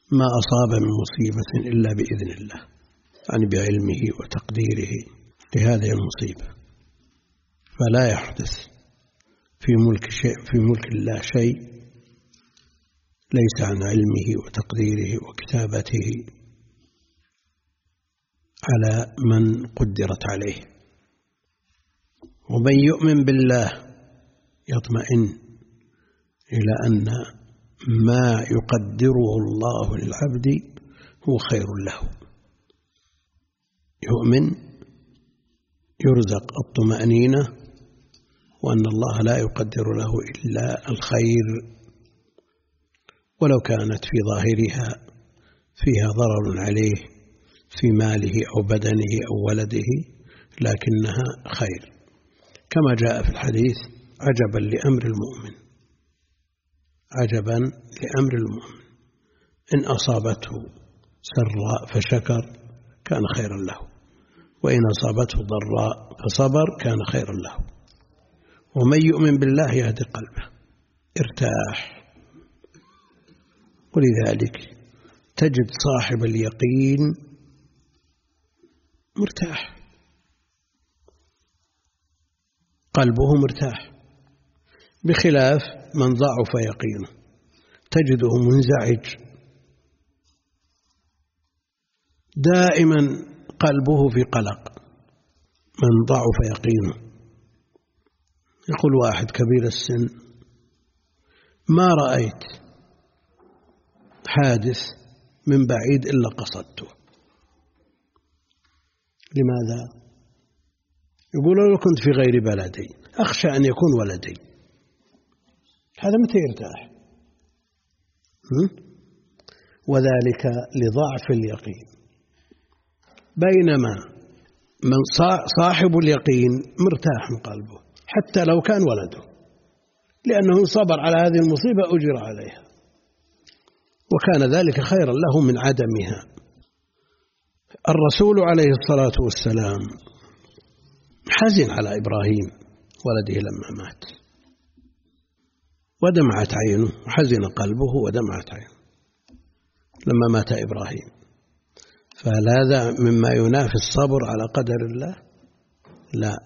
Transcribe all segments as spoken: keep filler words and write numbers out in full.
ما أصاب من مصيبة إلا بإذن الله، يعني بعلمه وتقديره لهذه المصيبة. فلا يحدث في ملك شيء في ملك الله شيء ليس عن علمه وتقديره وكتابته على من قدرت عليه. ومن يؤمن بالله يطمئن إلى أن ما يقدره الله للعبد هو خير له. يؤمن يرزق الطمأنينة وأن الله لا يقدر له إلا الخير، ولو كانت في ظاهرها فيها ضرر عليه في ماله أو بدنه أو ولده، لكنها خير، كما جاء في الحديث: عجبا لأمر المؤمن، عجبا لأمر المؤمن، إن أصابته سراء فشكر كان خيرا له، وإن أصابته ضراء فصبر كان خيرا له. ومن يؤمن بالله يهدي قلبه، ارتاح. ولذلك تجد صاحب اليقين مرتاح، قلبه مرتاح، بخلاف من ضعف يقينه تجده منزعج دائما، قلبه في قلق. من ضعف يقينه، يقول واحد كبير السن: ما رأيت حادث من بعيد إلا قصدته. لماذا؟ يقول: لو كنت في غير بلدي أخشى أن يكون ولدي. هذا متى يرتاح؟ وذلك لضعف اليقين. بينما من صاحب اليقين مرتاح من قلبه حتى لو كان ولده، لأنه صبر على هذه المصيبة أجر عليها، وكان ذلك خيرا له من عدمها. الرسول عليه الصلاة والسلام حزن على إبراهيم ولده لما مات، ودمعت عينه، وحزن قلبه ودمعت عينه لما مات إبراهيم. فهل هذا مما ينافي الصبر على قدر الله؟ لا.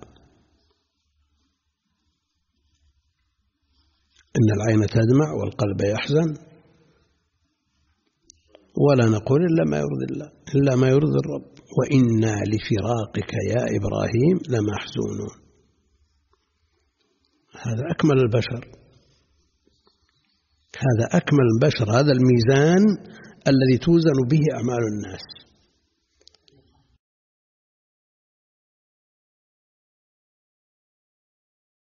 إن العين تدمع والقلب يحزن، ولا نقول إلا ما يرضي الله، إلا ما يرضي الرب. وإنا لفراقك يا إبراهيم لمحزونون. هذا أكمل البشر، هذا أكمل البشر، هذا الميزان الذي توزن به أعمال الناس.